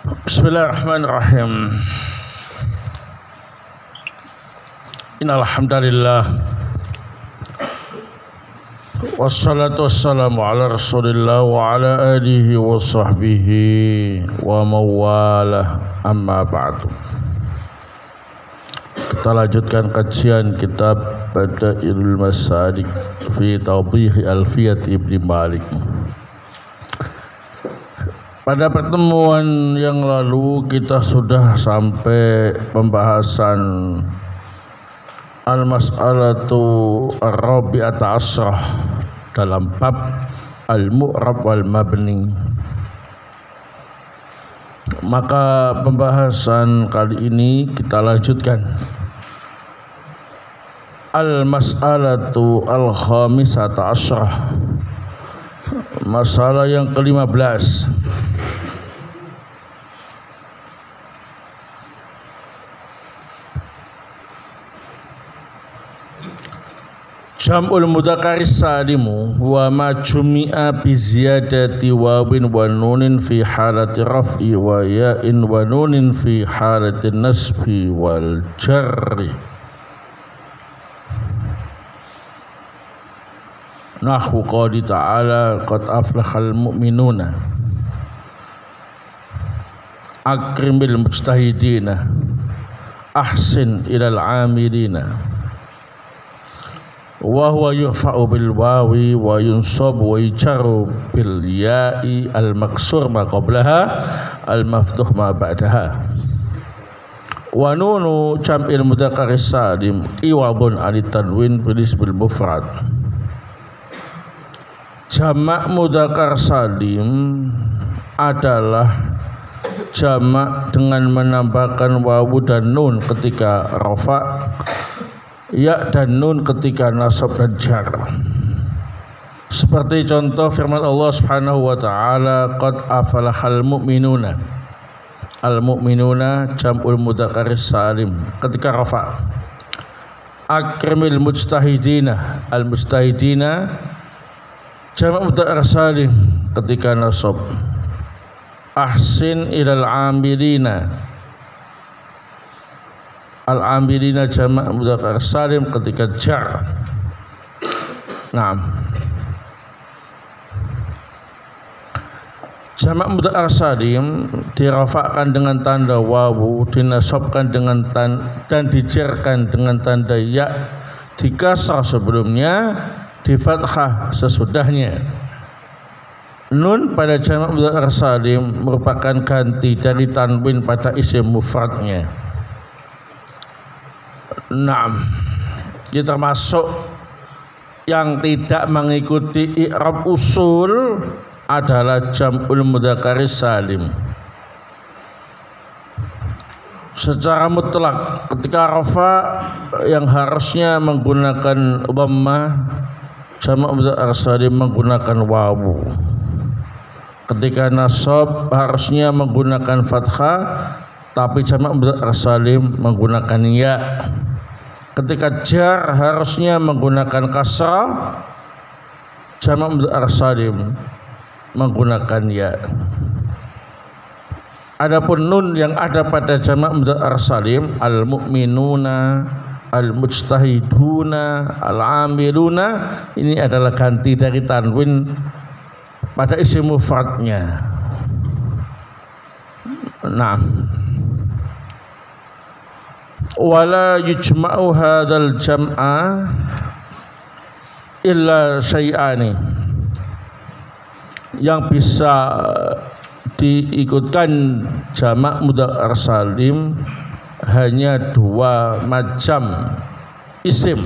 Bismillahirrahmanirrahim. Innal hamdalillah wassalatu wassalamu ala Rasulillah wa ala alihi wa sahbihi wa mawalah, amma ba'du. Kita lanjutkan kajian kitab Badailul Masalik fi Tawdih Alfiyat Ibn Malik. Pada pertemuan yang lalu kita sudah sampai pembahasan al-mas'alatu ar-rabi'ata asrah dalam bab al-mu'rab wal mabni. Maka pembahasan kali ini kita lanjutkan al-mas'alatu al-khamisata asrah, masalah yang ke-15. Jam'ul mudzakkar salimu wa ma jumi'a bi ziyadati wawin wa nunin fi halati raf'i wa ya'in wa nunin fi halati nasbi wal jarri. Nahwu qouli ta'ala qad aflahal mu'minuna akrimil mujtahidina ahsin ilal amilina. Wa huwa yurfa'u bil wawi wa yunsabu wa yujarru bil ya'i al maksur ma qablaha al maftuh ma ba'daha. Wa nunu jam'il mudzakkar salim iwabun anit tanwin fil ismil mufrad. Jamak mudzakkar salim adalah jamak dengan menambahkan wawu dan nun ketika rafa', ya dan nun ketika nasab dan jar. Seperti contoh firman Allah Subhanahu wa taala, qad aflahal mu'minuna. Al-mu'minuna jam'ul mudzakkar salim ketika rafa'. Akrimil mujtahidina. Al-mujtahidina jamak mudzakkar salim ketika nasab. Ahsin ilal amilina. Al-amilina jamak mudzakkar salim ketika jar. Naam. Jamak mudzakkar salim dirafa'kan dengan tanda wawu, dinasabkan dengan dan dijarkan dengan tanda ya, dikasrah sebelumnya, di fathah sesudahnya. Nun pada jamak mudzakkar salim merupakan ganti dari tanwin pada isim mufradnya. Naam, kita termasuk yang tidak mengikuti i'rab usul adalah jam'ul mudzakkar salim. Secara mutlak ketika rafa yang harusnya menggunakan dhammah, jamak mudzakkar salim menggunakan wawu. Ketika nasab harusnya menggunakan fathah, tapi jamak mudzakkar salim menggunakan ya. Ketika jar harusnya menggunakan kasrah, jamak mudzakkar salim menggunakan ya. Adapun nun yang ada pada jamak mudzakkar salim, al-mu'minuna, al-mujtahiduna, al-amiluna, ini adalah ganti dari tanwin pada isim mufradnya. Nah, wala yujma'u hadzal jam'a illa syai'ani. Yang bisa diikutkan jamak mudzakkar salim hanya dua macam isim.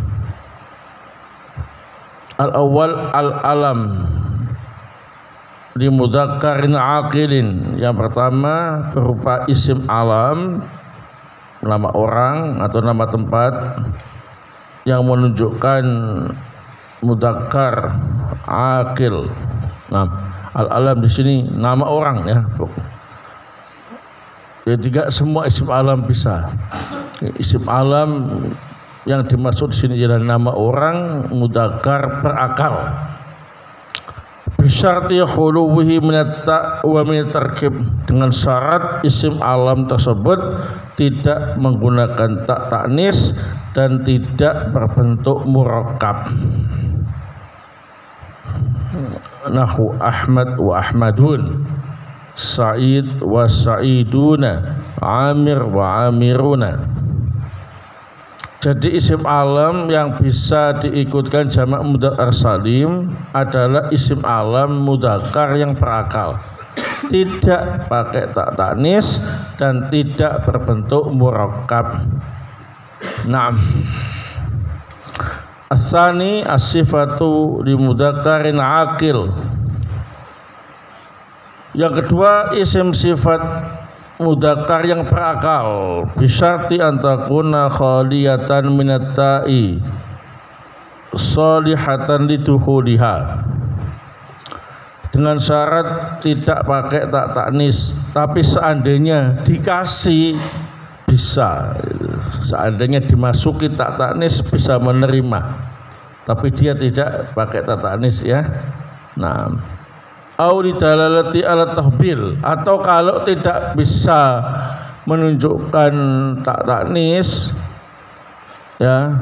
Al-awwal al-alam li mudzakkarin aqilin. Yang pertama berupa isim alam, nama orang atau nama tempat yang menunjukkan mudzakkar aqil. Nah, al-alam di sini nama orang ya. Ya tidak semua isim alam bisa. Isim alam yang dimaksud di sini adalah nama orang mudzakkar berakal. bisyarti khuluwihi minat ta' wa minat tarkib, dengan syarat isim alam tersebut tidak menggunakan tak ta'nis dan tidak berbentuk murakkab. Nahu Ahmad wa Ahmadun, Sa'id wa Sa'iduna, Amir wa Amiruna. Jadi isim alam yang bisa diikutkan jamak mudzakkar salim adalah isim alam mudzakkar yang berakal, tidak pakai tak ta'nis dan tidak berbentuk murakkab. Naam. As-tsani as-sifatu li mudzakkarin aqil. Yang kedua, isim sifat mudzakkar yang berakal bisyarti antakuna khaliyatan minat ta'i salihatan lidukhuliha, dengan syarat tidak pakai tak ta'nis, tapi seandainya dikasih bisa, seandainya dimasuki tak ta'nis bisa menerima, tapi dia tidak pakai tak ta'nis ya. Nah, au lidalalati ala tahbil, atau kalau tidak bisa menunjukkan tak ta'nis ya,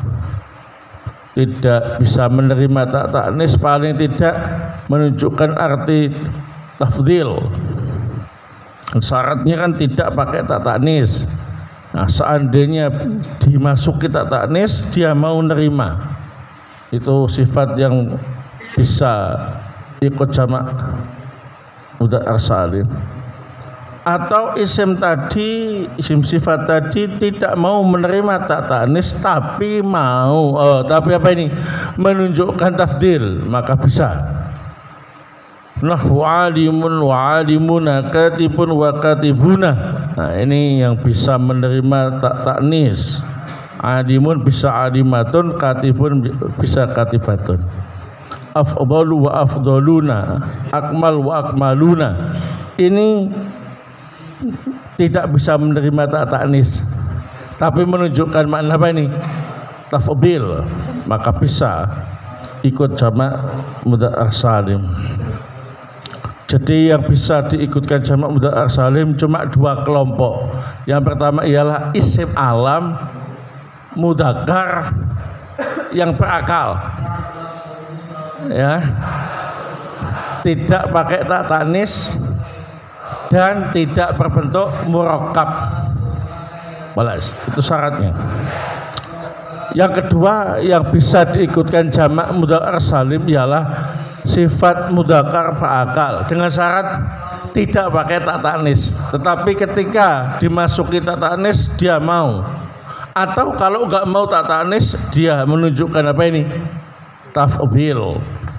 tidak bisa menerima tak ta'nis, paling tidak menunjukkan arti tafdhil. Syaratnya kan tidak pakai tak ta'nis. Nah, seandainya dimasuki tak ta'nis dia mau nerima, itu sifat yang bisa ikut jamak mudzakkar salim. Atau isim tadi, isim sifat tadi tidak mau menerima tak ta'nis tapi mau tapi apa ini, menunjukkan tafdhil, maka bisa. Nahwu alimun wa alimuna, katibun wa katibuna. Nah, ini yang bisa menerima tak ta'nis. Alimun bisa alimatun, katibun bisa katibatun. Afdalu wa afdaluna, akmal wa akmaluna. Ini tidak bisa menerima tak ta'nis tapi menunjukkan makna apa ini, tafdhil, maka bisa ikut jamak mudzakkar salim. Jadi yang bisa diikutkan jamak mudzakkar salim cuma dua kelompok. Yang pertama ialah isim alam mudzakkar yang berakal ya, tidak pakai tak ta'nis dan tidak berbentuk murakkab. Balas, itu syaratnya. Yang kedua yang bisa diikutkan jamak mudzakkar salim ialah sifat mudzakkar berakal dengan syarat tidak pakai tak ta'nis, tetapi ketika dimasuki tak ta'nis dia mau, atau kalau enggak mau tak ta'nis dia menunjukkan apa ini, tafdhil.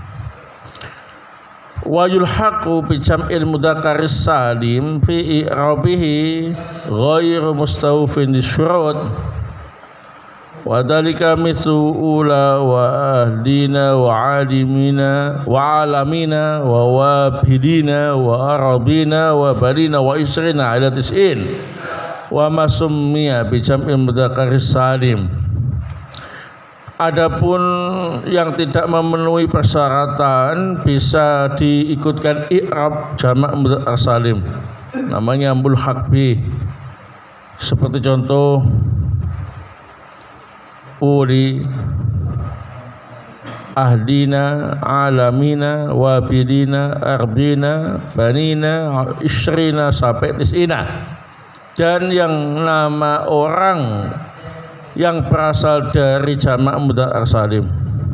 Wa yulhaqu bi jam'il mudzakkar salim fi i'rabihi ghairu mustawfin lisyurut wa dzalika mithlu ula wa ahlina wa alimina wa alamina wa wabidina wa arabina wa balina wa isrina ila tis'in wa ma summiya bi jam'il mudzakkar salim. Adapun yang tidak memenuhi persyaratan bisa diikutkan i'rab jamak mudzakkar salim, namanya mulhaq bi, seperti contoh uli, ahdina, alamina, wabidina, arbina, banina, isrina sampai tis'ina. Dan yang nama orang yang berasal dari jamak mudzakkar salim,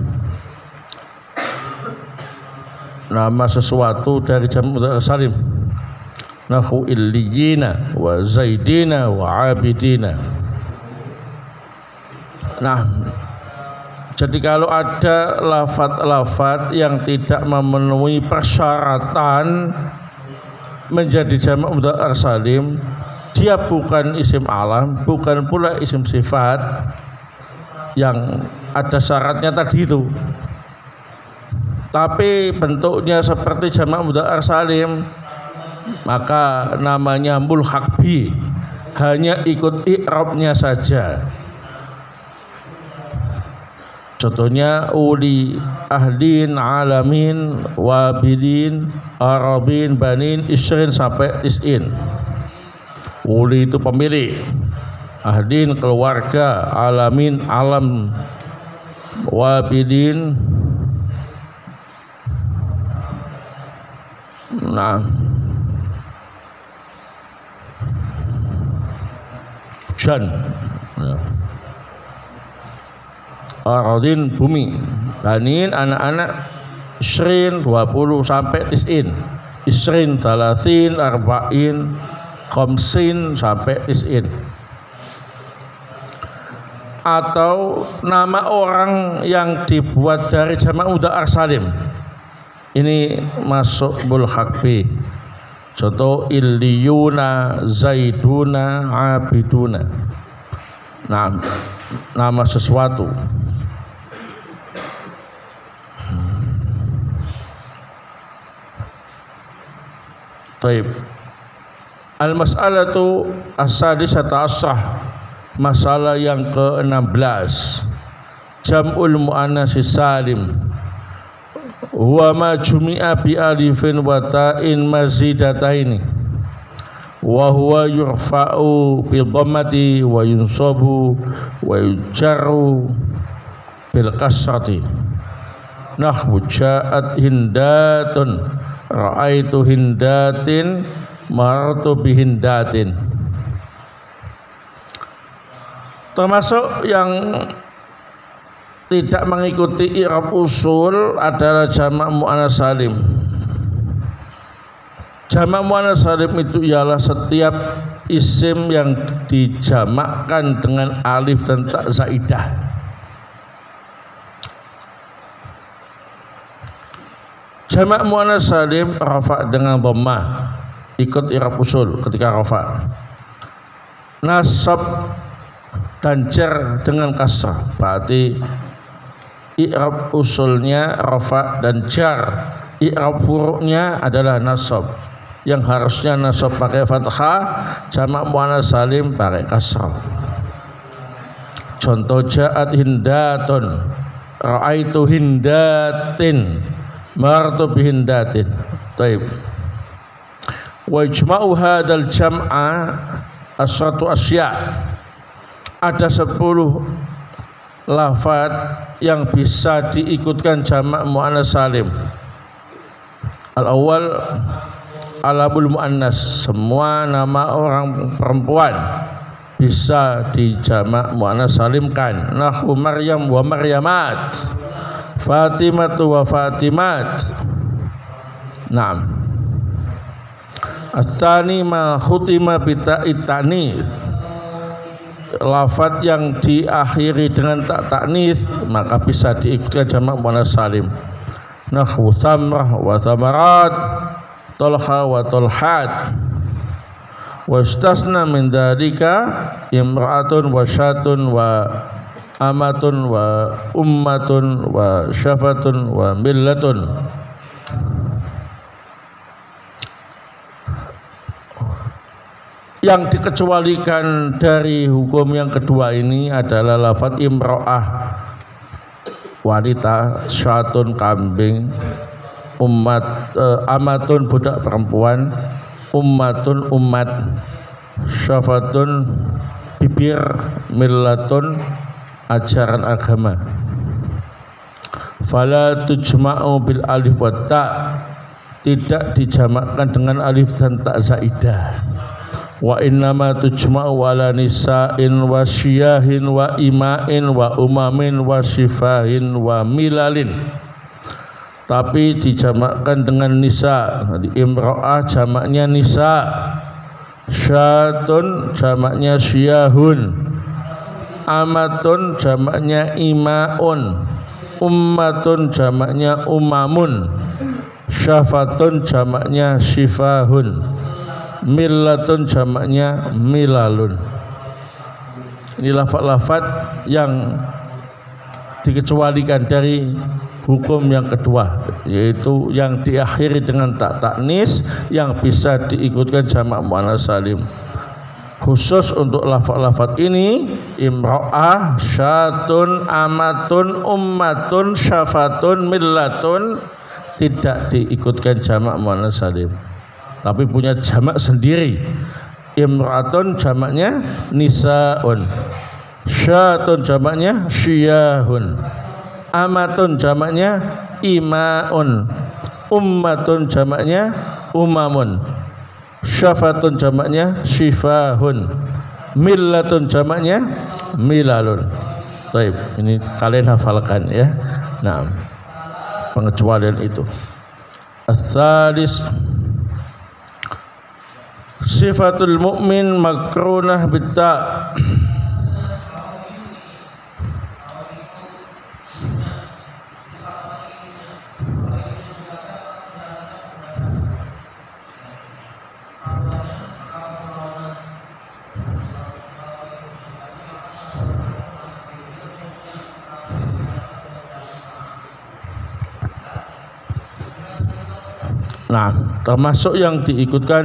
nama sesuatu dari jamak mudzakkar salim, nahu illiyina wa zaidina wa abidina. Nah, jadi kalau ada lafaz-lafaz yang tidak memenuhi persyaratan menjadi jamak mudzakkar salim, dia bukan isim alam, bukan pula isim sifat yang ada syaratnya tadi itu, tapi bentuknya seperti jamak mudzakkar salim, maka namanya mulhaq bi, hanya ikut i'rabnya saja. Contohnya uli ahdin, alamin, wabidin, arabin, banin, isrin sampai tis'in. Uli itu pemilik, ahdin keluarga, alamin alam, wabidin hujan, aradin bumi, banin anak-anak, isrin 20 sampai tis'in, isrin talatin, arba'in, khamsin sampai tis'in. Atau nama orang yang dibuat dari jamak mudzakkar salim, ini masuk mulhaq. Contoh illiyuna, zaiduna, abiduna. Nah, nama sesuatu. Taib. Al-mas'alatu as-sadisata asrah, masalah yang ke-16. Jam'ul muannats salim wa ma jumi'a bi alifin wa ta'in mazidataini wa huwa yurfa'u bil dhammati wa yunsabu wa yujarru bil kasrati. Nahwu ja'at hindatun, ra'aitu hindatin, marartu bi hindatin. Termasuk yang tidak mengikuti i'rab usul adalah jamak muannats salim. Jamak muannats salim itu ialah setiap isim yang dijamakkan dengan alif dan ta zaidah. Jamak muannats salim rafa dengan dhammah, ikut i'rab usul ketika rafa. Nasab dan jar dengan kasrah, berarti i'rab usulnya rafa dan jar, i'rab furu'nya adalah nasab. Yang harusnya nasab pakai fathah, jamak muannats salim pakai kasrah. Contoh ja'at hindatun, ra'aitu hindatin, marartu bi hindatin. Baik. Wa ijma'u hadzal jam'a asratu asya'. Ada 10 lafaz yang bisa diikutkan jamak muannats salim. Al-awwal alamul muannas, semua nama orang perempuan bisa dijamak muannats salimkan. Nahwu Maryam wa Maryamat, Fatimatu wa Fatimat. Naam. Ats-tsani ma khutima bi ta'it ta'nits, lafaz yang diakhiri dengan tak ta'nits maka bisa diikutkan jamak muannats salim. Nahwu thamrah wa thamarat, talha wa talhat. Wa istasna min dzalika imra'atun wa syatun wa amatun wa ummatun wa syafatun wa millatun. Yang dikecualikan dari hukum yang kedua ini adalah lafaz imro'ah, wanita, syatun kambing, amatun budak perempuan, ummatun umat, syafatun bibir, millatun ajaran agama. Fala tujma'u bil alif wa ta, tidak dijamakkan dengan alif dan ta zaidah. Wa innama tujma'u ala nisa'in wa syiyahin wa ima'in wa umamin wa sifahin wa milalin. Tapi dijamakkan dengan nisa. Imro'ah jamaknya nisa, syatun jamaknya syiyahun, amatun jamaknya ima'un, ummatun jamaknya umamun, syafatun jamaknya syifahun, millatun jamaknya milalun. Ini lafaz-lafaz yang dikecualikan dari hukum yang kedua, yaitu yang diakhiri dengan tak ta'nis yang bisa diikutkan jamak muannats salim. Khusus untuk lafaz-lafaz ini, imra'ah, syatun, amatun, ummatun, syafatun, millatun, tidak diikutkan jamak muannas salim, tapi punya jamak sendiri. Imra'atun jamaknya nisaun, syatun jamaknya syiyahun, amatun jamaknya imaun, ummatun jamaknya umamun, syafatun jamaknya syifahun, millatun jamaknya milalun. Baik, ini kalian hafalkan ya. Nah, pengecualian itu. Ats-tsalis, sifatul mukmin makrunah bitta. Nah, termasuk yang diikutkan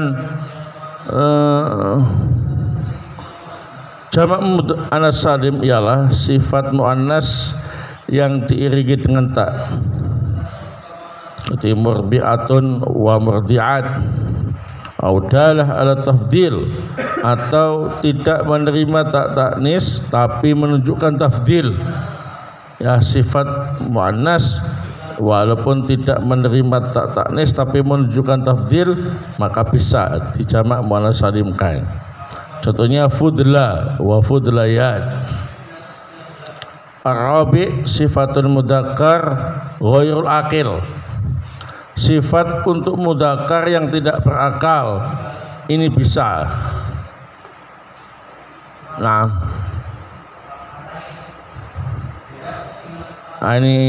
jamak muannas salim ialah sifat muannas yang diiringi dengan ta. Seperti murdi'atun wa murdi'at, audalah ala tafdil, atau tidak menerima tak taknis tapi menunjukkan tafdil. Ya, sifat muannas walaupun tidak menerima tak taknis tapi menunjukkan tafdil, maka bisa dijamak muannas salimkan. Contohnya fudla wa fudlayat. Arabi sifatul mudzakkar ghairul aqil, sifat untuk mudzakkar yang tidak berakal, ini bisa. Nah, ini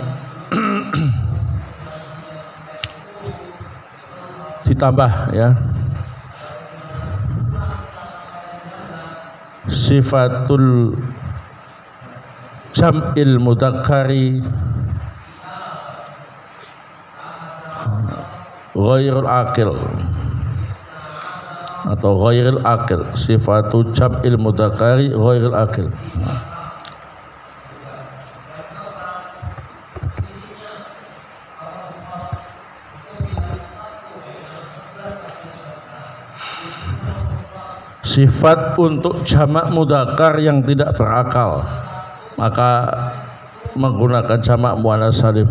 ditambah ya, sifatul jam'il mudzakkari ghairul aqil atau ghairul aqil, sifatul jam'il mudzakkari ghairul aqil. Sifat untuk jamak mudzakkar yang tidak berakal, maka menggunakan jamak muannas salim.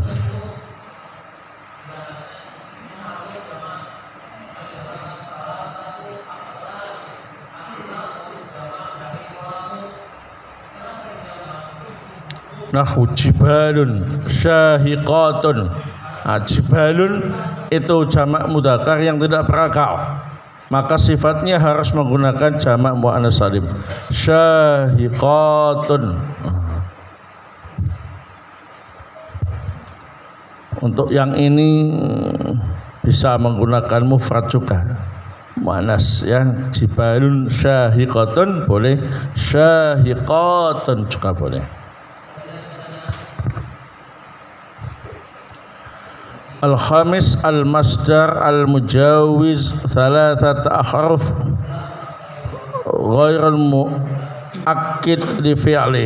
Nahu jibalun syahiqatun. Nah, jibalun itu jamak mudzakkar yang tidak berakal, maka sifatnya harus menggunakan jamak muannas salim. Syahiqatun. Untuk yang ini bisa menggunakan mufrad juga, muannas ya. Jibalun syahiqatun boleh, syahiqatun juga boleh. Al-khamis al-masdar al-mujawiz thalathat ahruf ghairul muakkid li fi'li.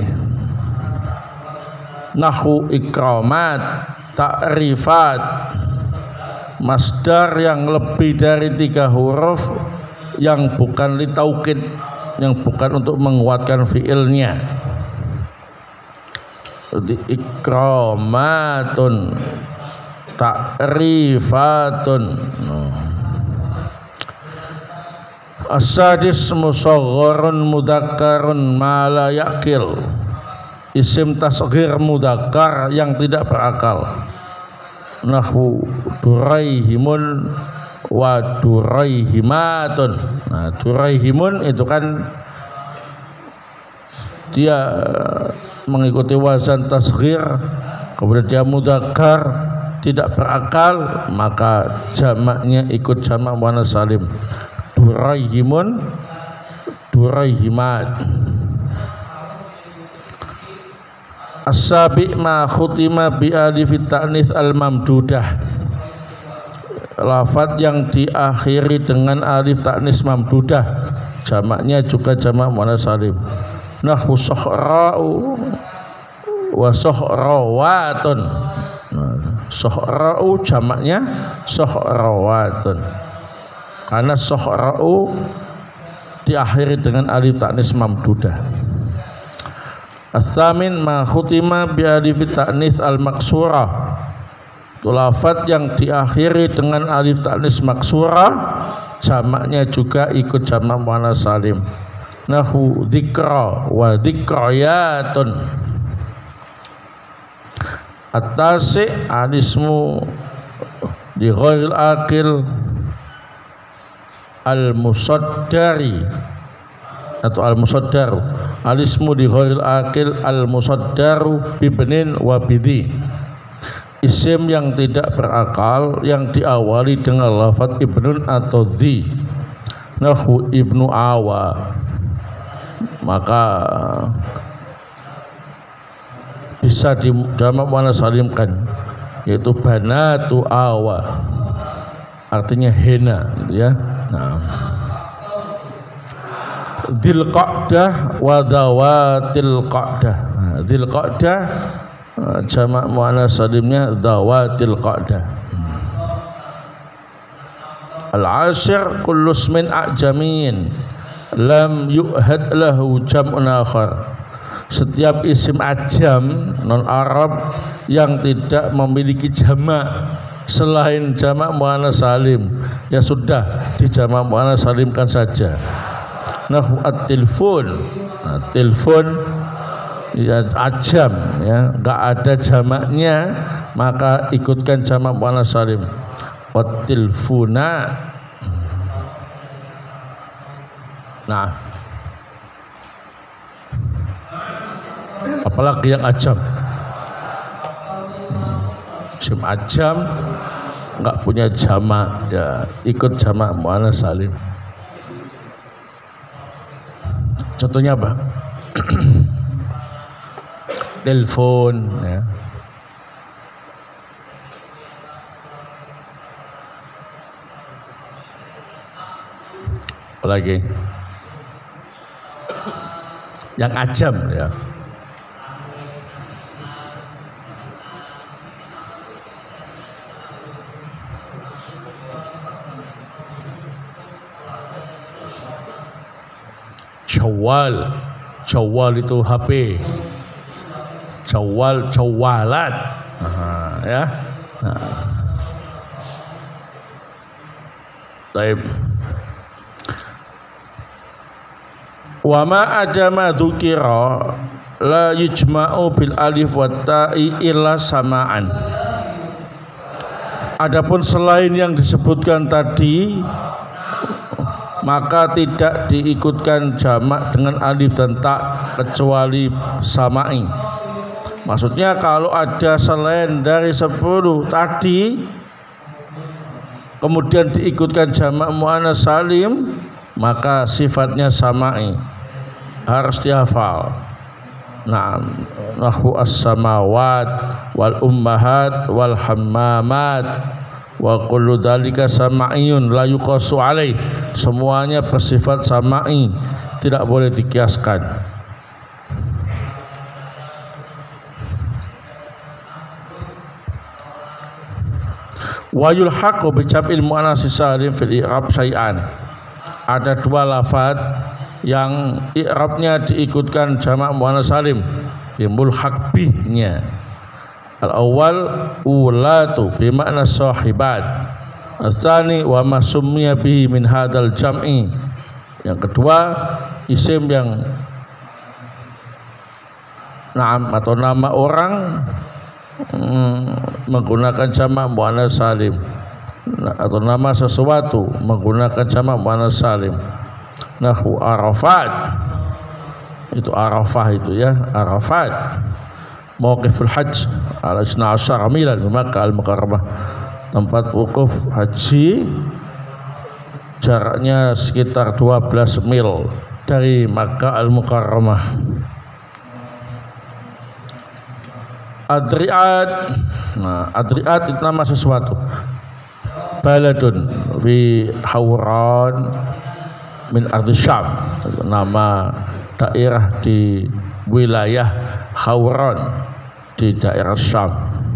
Nahu ikramat, ta'rifat, masdar yang lebih dari 3 huruf yang bukan li taukid, yang bukan untuk menguatkan fi'ilnya. Seperti ikramatun, ta'rifatun. As-sadis musaghharun mudzakarun ma la yaqil, isim tasghir mudzakkar yang tidak berakal. Nahwu duraihimun wa duraihimatun. Nah, duraihimun itu kan dia mengikuti wazan tasghir, kemudian dia mudzakkar tidak berakal, maka jamaknya ikut jamak muannas salim. Duraihimun, duraihimat. As-sabi ma khutima bi alif ta'nits al-mamdudah, lafaz yang diakhiri dengan alif ta'nis mamdudah. jamaknya juga jamak muannas salim. Nahwu sohra'u wa sohrawatun. Sohra'u jamaknya sohrawatun, karena sohra'u diakhiri dengan alif ta'nis mamdudah. As-samin ma khutima bi alif ta'nis al-maksurah, itu lafadz yang diakhiri dengan alif ta'nis maksurah, jamaknya juga ikut jamak muannas salim. Nahwu dzikra wa dzikrayatun. At-tasi alismu di ghairil aqil al-musaddari atau al-musaddar, alismu di ghairil aqil al-musaddaru bibnin wa bidhi, isim yang tidak berakal yang diawali dengan lafaz ibnun atau dhi. Nahwu ibnu awa, maka bisa di jamak muannas salimkan, yaitu banatu awa, artinya hena, ya. Nah, dzil qa'dah wa dawatil qa'dah. Dzil qa'dah jamak muannas salimnya dawatil qa'dah. Al-ashir kullu ismin a'jamin lam yu'had lahu jam'un akhar. Setiap isim ajam non Arab yang tidak memiliki jamak selain jamak muannas salim, ya sudah di jamak muannas salimkan saja. Nahwu at-tilfun, nah, telepon ya ajam, ya enggak ada jamaknya, maka ikutkan jamak muannas salim. Wat-tilfuna. Nah, apalagi yang ajam, isim ajam enggak punya jamak, ya ikut jamak muannas salim. Contohnya apa? Telepon, ya. Apalagi yang ajam, ya. Jawal itu HP, jawalat, ya. Baik. Wa ma adama dzukira la yujma'u bil alif wa ta'i illa sama'an. Adapun selain yang disebutkan tadi, maka tidak diikutkan jamak dengan alif dan ta kecuali sama'i. Maksudnya kalau ada selain dari 10 tadi kemudian diikutkan jamak muannas salim, maka sifatnya sama'i, harus dihafal. Nah, nahwu as-samawat wal ummahat wal hammamat wa kullu dzalika sama'iyun la yuqasu alaih. Semuanya bersifat sama'i, tidak boleh dikiaskan. Wa yulhaqu bi jam'il muannas salim fil i'rab syai'an. Ada dua lafaz yang i'rabnya diikutkan jamak muannas salim, mulhaq bihnya. Al-awwal ulatu bimakna sahibat. Al-tsani wa ma summiya bihi min hadzal jam'i. Yang kedua, isim yang atau nama orang menggunakan jamak muannas salim, atau nama sesuatu menggunakan jamak muannas salim. Nahwu Arafat, itu Arafah itu, ya, Arafat. Mauqiful Hajj al-12 milan di Makkah al-Mukarramah, tempat wukuf haji jaraknya sekitar 12 mil dari Makkah al-Mukarramah. Adri'at, nah Adri'at itu nama sesuatu. Baladun fi Hauran min ardi Syam, nama daerah di wilayah Hauran di daerah Syam.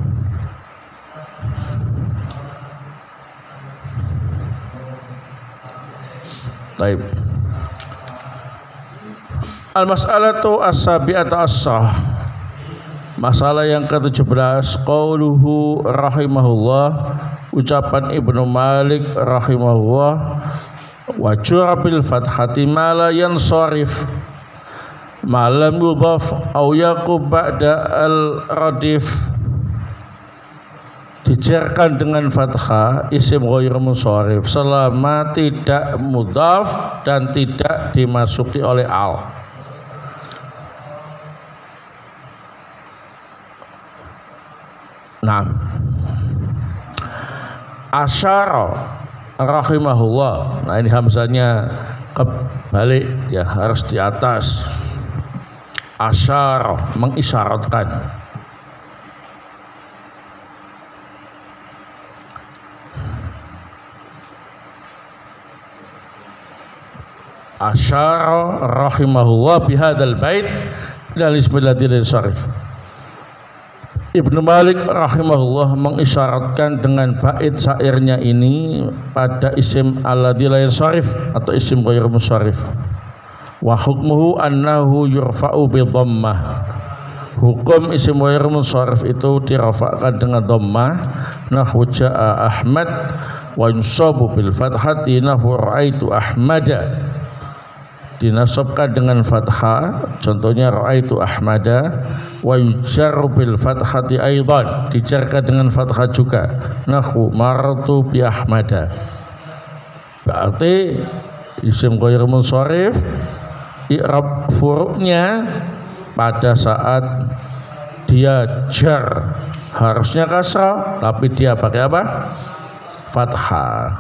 Baik. Al-mas'alatu as-sabi'atu as-sah. Masalah yang ke-17, qauluhu rahimahullah, ucapan Ibnu Malik rahimahullah, wa jurabil fathati ma la yansarif ma lam yudhaf aw yaqub ba'da al-radif. Dijarkan dengan fathah isim ghair munsharif selama tidak mudhaf dan tidak dimasuki oleh al. Nah, asyara rahimahullah. Nah, ini hamzanya kebalik ya, harus di atas. Asyara, mengisyaratkan. Asyara rahimahullah bihadzal bait ila ismil ladzi yansharif. Ibnu Malik rahimahullah mengisyaratkan dengan bait syairnya ini pada isim alladzi la yansharif atau isim ghair munsharif. Wa hukmuhu annahu yurfa'u bi dhammah. Hukum isim ghair munsharif itu dirafa'kan dengan dhammah, nahwu jaa Ahmad, wa yunsabu bil fathati nahwu ra'aitu Ahmada. Dinasabkan dengan fathah, contohnya ra'aitu Ahmada, wa yujarru bil fathati aidan, dijarkan dengan fathah juga, nahwu marartu bi Ahmada. Berarti isim ghair munsharif i'rab furu'nya pada saat dia jar harusnya kasrah, tapi dia pakai apa? Fathah.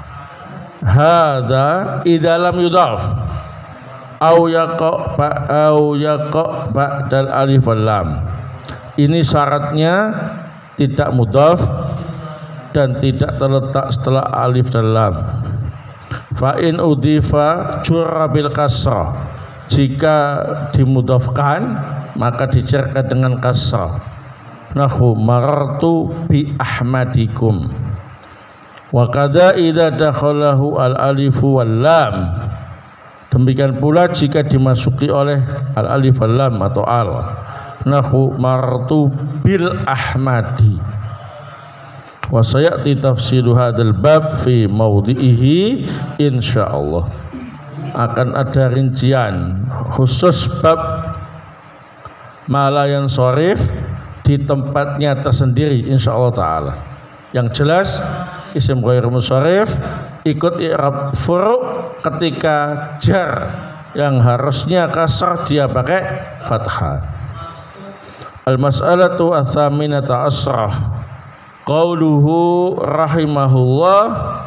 Hadza idza lam yudhaf au yaqa ba'dal alif wal lam. Ini syaratnya tidak mudhaf dan tidak terletak setelah alif dan lam. Fa in udhifa jurra bil kasrah. Jika dimudhafkan maka dijarkan dengan kasrah. Nahwu marartu bi ahmadikum. Wa kadza idza dakhalahu al alifu wal lam. Demikian pula jika dimasuki oleh al-alif al-lam atau al, nahwu martu bil ahmadi. Wa sayati tafsilu hadzal bab fi mawdhihi insyaallah. Akan ada rincian khusus bab ma la yansharif di tempatnya tersendiri insyaallah taala. Yang jelas isim ghair munsharif ikut i'rab furu' ketika jar yang harusnya kasrah dia pakai fathah. Al-mas'alatu ats-tsaminata asrah, qauluhu rahimahullah,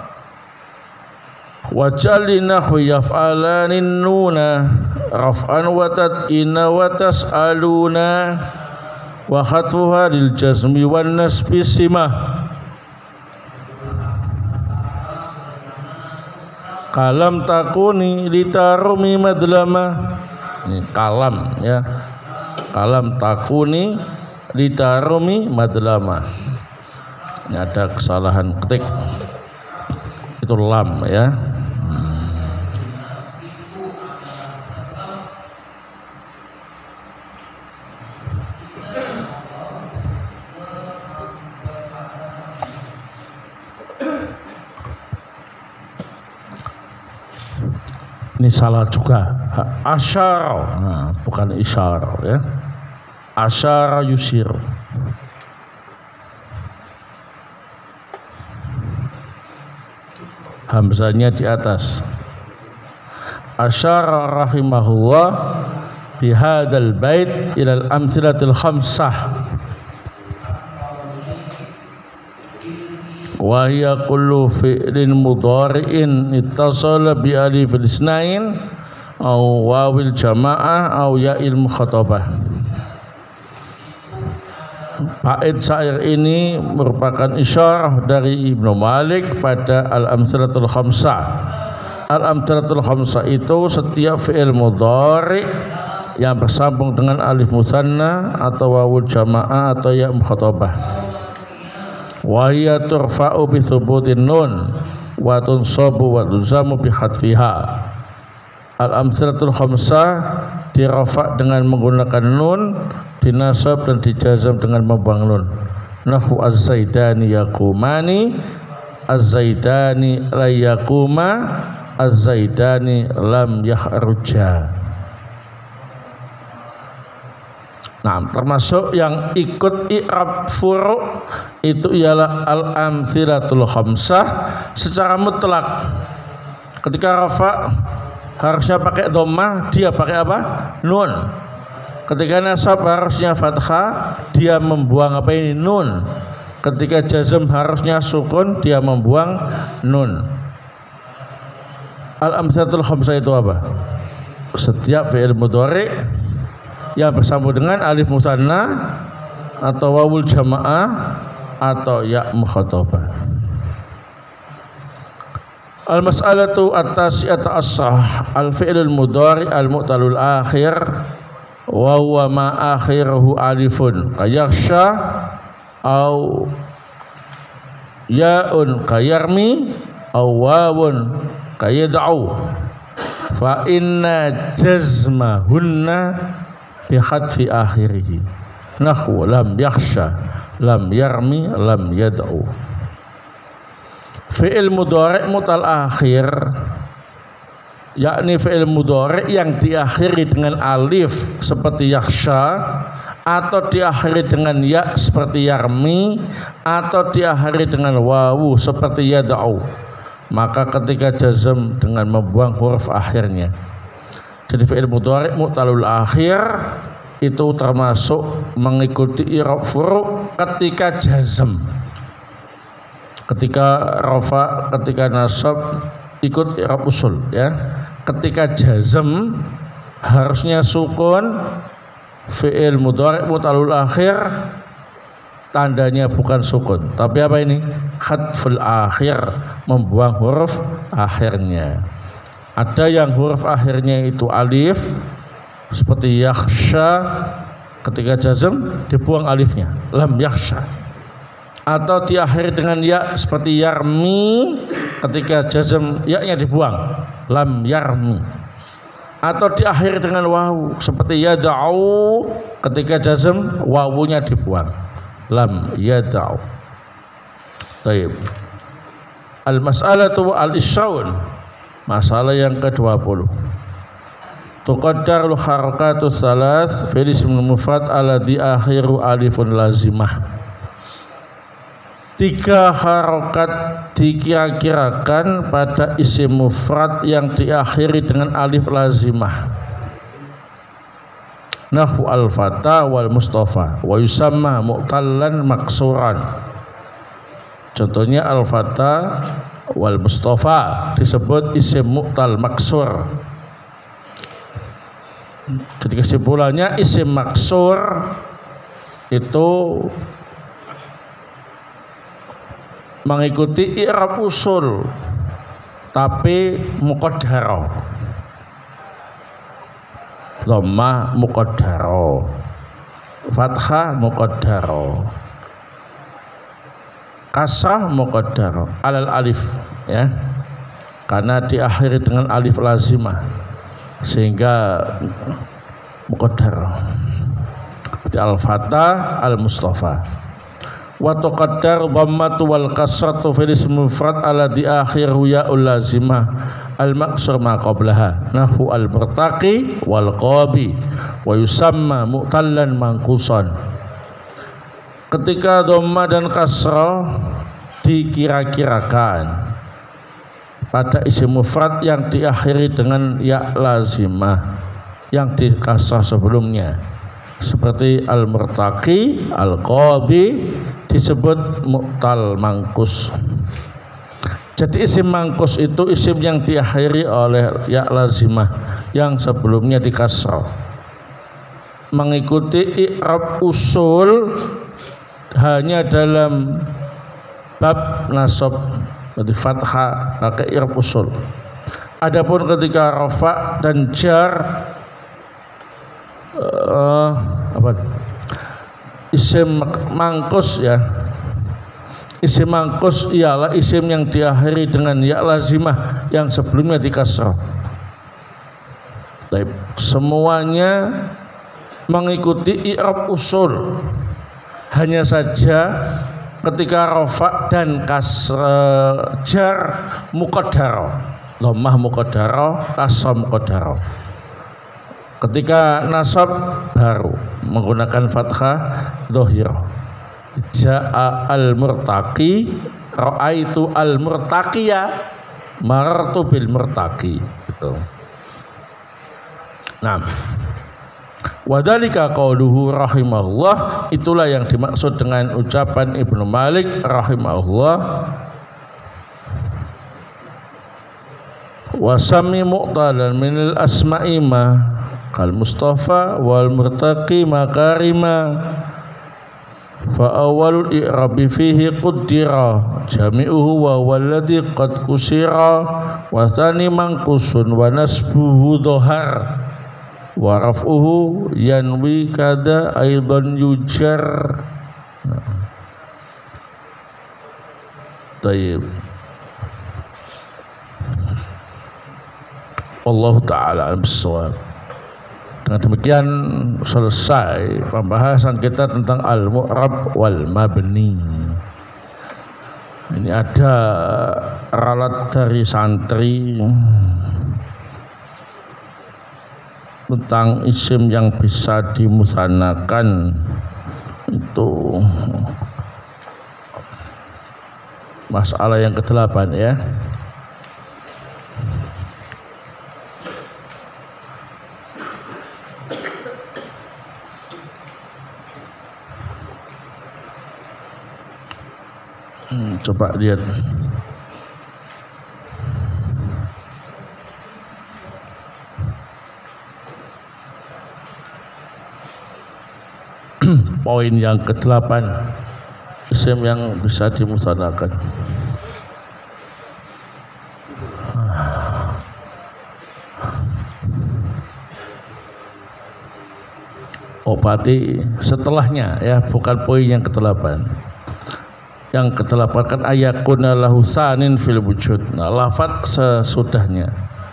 wa jalina yaf'alanin nuna raf'an wa tad'ina wa tas'aluna wa khatfuha lil jazmi wan nasbi simah. Kalam takuni litarumi madlama. Ini kalam ya. Kalam takuni litarumi madlama. Ini ada kesalahan ketik. Itu lam ya. Ini salah juga, asyara, nah, bukan isyara ya. Asyara yusir. Hamzanya di atas. Asyara rahimahullah bihadzal bait ilal amtsilatil khamsah. Wa hiya kullu fi'lin mudhari'in ittasala bi alifil isnain aw wawil jamaah aw ya'il mukhatabah. Bait syair ini merupakan isyarah dari Ibnu Malik pada al-amtsilatul khamsah Al-amthalatul khamsah itu setiap fi'il mudhari yang bersambung dengan alif musanna atau wawul jamaah atau ya mukhatabah. Wa hiya turfa'u bi thubutin nun wa tunsabu wa tuzamu bi hadfiha. Al-amthalatul khamsah dirafa' dengan menggunakan nun, dinasab dan dijazam dengan membuang nun. Nahwu az-zaidani yaqumani, az-zaidani la yaquma, az-zaidani lam yakhruja. Nah, termasuk yang ikut i'rab furu' itu ialah al-amtsilatul khamsah secara mutlak. Ketika rafa harusnya pakai dhammah, dia pakai apa? Nun. Ketika nasab harusnya fathah, dia membuang apa ini? Nun. Ketika jazm harusnya sukun, dia membuang nun. Al-amtsilatul khamsah itu apa? Setiap fi'il mudhari yang bersambung dengan alif musanna atau wawul jamaah atau ya mukhatabah. Al-mas'alatu at-tasi'atu as-sah al-fi'lul mudhari al-mu'talul akhir wa huwa ma akhiruhu alifun kayakhsha au ya'un kayarmi au wawun kayad'u fa inna jazmahunna bi hadfi akhirih. Nahwu lam yakhsha, lam yarmi, lam yad'u. Fi'il mudhari' mutal akhir, yakni fi'il mudhari' yang diakhiri dengan alif seperti yakhsha, atau diakhiri dengan ya seperti yarmi, atau diakhiri dengan wawu seperti yad'u, maka ketika jazm dengan membuang huruf akhirnya. Jadi fi'il mudhari' mu'talul akhir itu termasuk mengikuti i'rab furu' ketika jazm. Ketika rafa, ketika nasab ikut i'rab usul ya. Ketika jazm harusnya sukun, fi'il mudhari' mu'talul akhir tandanya bukan sukun, tapi apa ini? Hadful akhir, membuang huruf akhirnya. Ada yang huruf akhirnya itu alif seperti yakhsha, ketika jazm dibuang alifnya, lam yakhsha. Atau diakhiri dengan ya seperti yarmi, ketika jazm ya-nya dibuang, lam yarmi. Atau diakhiri dengan wawu seperti yad'u, ketika jazm wawunya dibuang, lam yad'u. Baik. Al-mas'alatu al-isyaun. Masalah yang ke-20. Tuqaddarul harakatu tsalath fil ismil mufrad alladhi akhiru alifun lazimah. 3 harokat dikira-kirakan pada isim mufrad yang diakhiri dengan alif lazimah. Nahwu al-fata wal mustafa wa yusamma mu'tallan maksuran. Contohnya al-fata wal mustafa disebut isim mu'tal maksur. Jadi kesimpulannya isim maksur itu mengikuti i'rab usul tapi muqaddaro, dhammah muqaddaro, fathah muqaddaro, kasrah muqaddaro alal alif ya, karena diakhiri dengan alif lazimah sehingga muqaddaro. Al-fatah al-mustafa. Wa tuqaddar dhammatu wal kasratu fil ismi mufrad alladhi akhiru ya'ul lazimah al-maksur ma qablaha. Nahwu al-murtaqi wal qabi wa yusamma mu'tallan manqusan. Ketika dhamma dan kasrah dikira-kirakan pada isim mufrad yang diakhiri dengan ya lazimah yang dikasrah sebelumnya, seperti al-murtaqi, al-qabi disebut mu'tal mangkus. Jadi isim mangkus itu isim yang diakhiri oleh ya lazimah yang sebelumnya dikasrah. Mengikuti i'rab usul hanya dalam bab nasab, berarti fathah pakai i'rab usul. Adapun ketika rafa dan jar isim mangkus ya. Isim mangkus ialah isim yang diakhiri dengan ya lazimah yang sebelumnya dikasrah. Baik, semuanya mengikuti i'rab usul. Hanya saja ketika rafa dan jar muqaddara, dhammah muqaddara, kasra muqaddara. Ketika nasab baru menggunakan fathah dhahirah. Ja'a al-murtaqi, ra'aitu al-murtaqiya, marartu bil murtaqi, gitu. Nah, wadhalika qauluhu rahimahullah, itulah yang dimaksud dengan ucapan Ibnu Malik rahimahullah. Wa sami muqtalan minal asma'i ma kal mustafa wal murtaqi makarima fa awalul i'rabi fihi quddira jami'uhu wa walladhi qad kusira wa thani manqusun wa nasbuhu dhahar wa raf'uhu yanwi kada aidan yujar. Tayyib. Wallahu ta'ala al-bissawab. Dengan demikian selesai pembahasan kita tentang al-mu'rab wal mabni. Ini ada ralat dari santri tentang isim yang bisa dimusannakan. Itu masalah yang ke-8 ya. Coba lihat. Poin yang ke-8, isim yang bisa dimusannakan. Berarti setelahnya ya, bukan poin yang ke-8. Yang ke-8 kan ayakuna lahu sanin fil wujud. Nah, lafaz sesudahnya.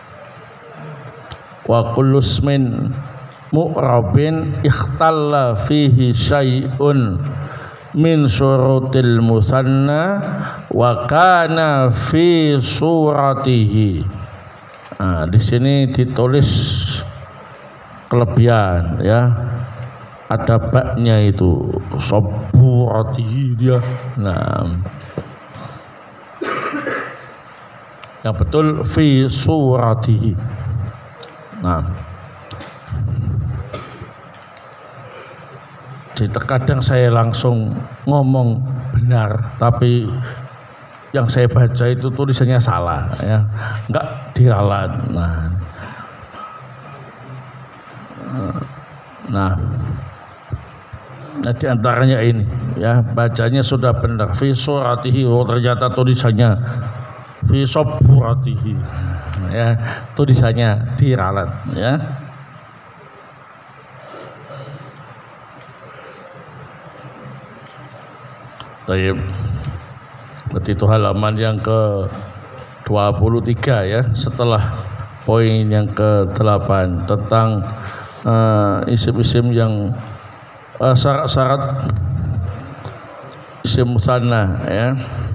Wa kullu ismin mu'rabin ikhtalla fihi syai'un min syurutil musanna wa kana fi suratihi. Nah, di sini ditulis kelebihan ya. Ada baknya itu saburatihi dia. Nah, yang betul fi suratihi. Nah, jadi terkadang saya langsung ngomong benar, tapi yang saya baca itu tulisannya salah ya, enggak diralat. Nah, di antaranya ini ya, bacanya sudah benar fi suratihi, oh ternyata tulisannya fi saburatihi ya, tulisannya diralat ya. Baik, berarti itu halaman yang ke-23 ya, setelah poin yang ke-8 tentang isim-isim yang syarat-syarat isim musanna ya.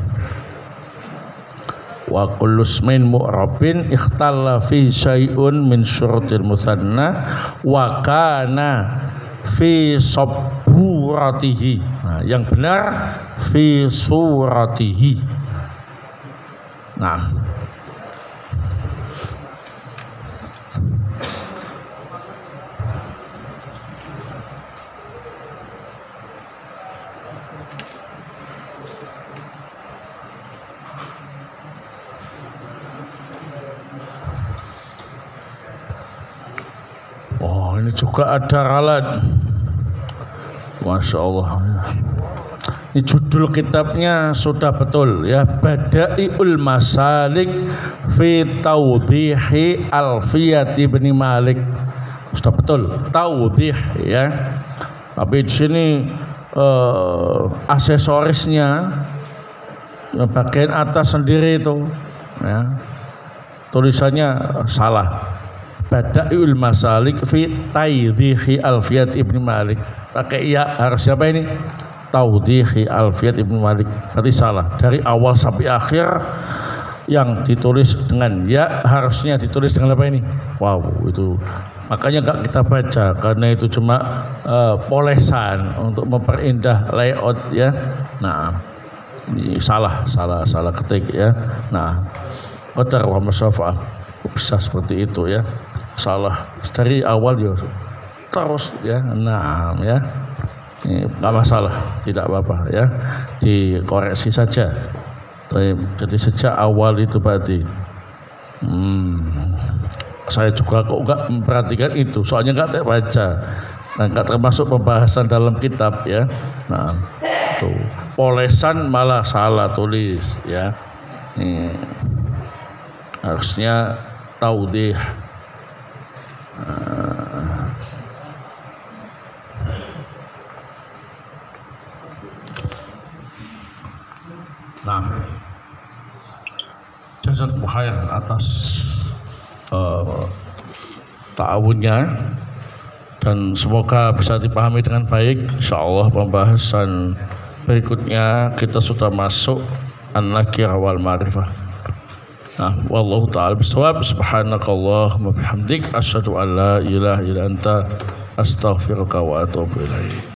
Wa kullu ismin mu'rabin ikhtalla fi syai'un min syurutil musanna wa kana fi saburatihi. Nah, yang benar fi suratihi. Nah, ini juga ada ralat. Masya Allah. Ini judul kitabnya sudah betul ya, Bada'iul Masalik fi Tawdihi Alfiyat Ibn Malik. Sudah betul, taudih ya. Tapi di sini aksesorisnya bagian atas sendiri itu ya, tulisannya salah. Bada'iul Masalik fi Tawdihi Alfiyat Ibn Malik. Pakai ya, harus siapa ini? Tawdihi Alfiyat Ibn Malik. Berarti salah. Dari awal sampai akhir yang ditulis dengan ya harusnya ditulis dengan apa ini? Wow, itu makanya enggak kita baca karena itu cuma polesan untuk memperindah layout ya. Nah, ini salah ketik ya. Nah, qadar wa masyafa bisa seperti itu ya. Salah dari awal ya terus ya. Nah, ya. Ini enggak masalah, tidak apa-apa ya. Dikoreksi saja. Jadi sejak awal itu berarti saya juga kok enggak memperhatikan itu, soalnya enggak baca dan enggak termasuk pembahasan dalam kitab ya. Nah, tuh polesan malah salah tulis ya. Ini harusnya taudih. Nah, jazakumullah khair atas ta'awunnya dan semoga bisa dipahami dengan baik. Insyaallah pembahasan berikutnya kita sudah masuk an-nakirah wal ma'rifah. Nah, wallahu ta'ala bisawab. Subhanakallahumma bihamdik asyhadu an la ilaha illa anta astaghfiruka wa atubu ilaik.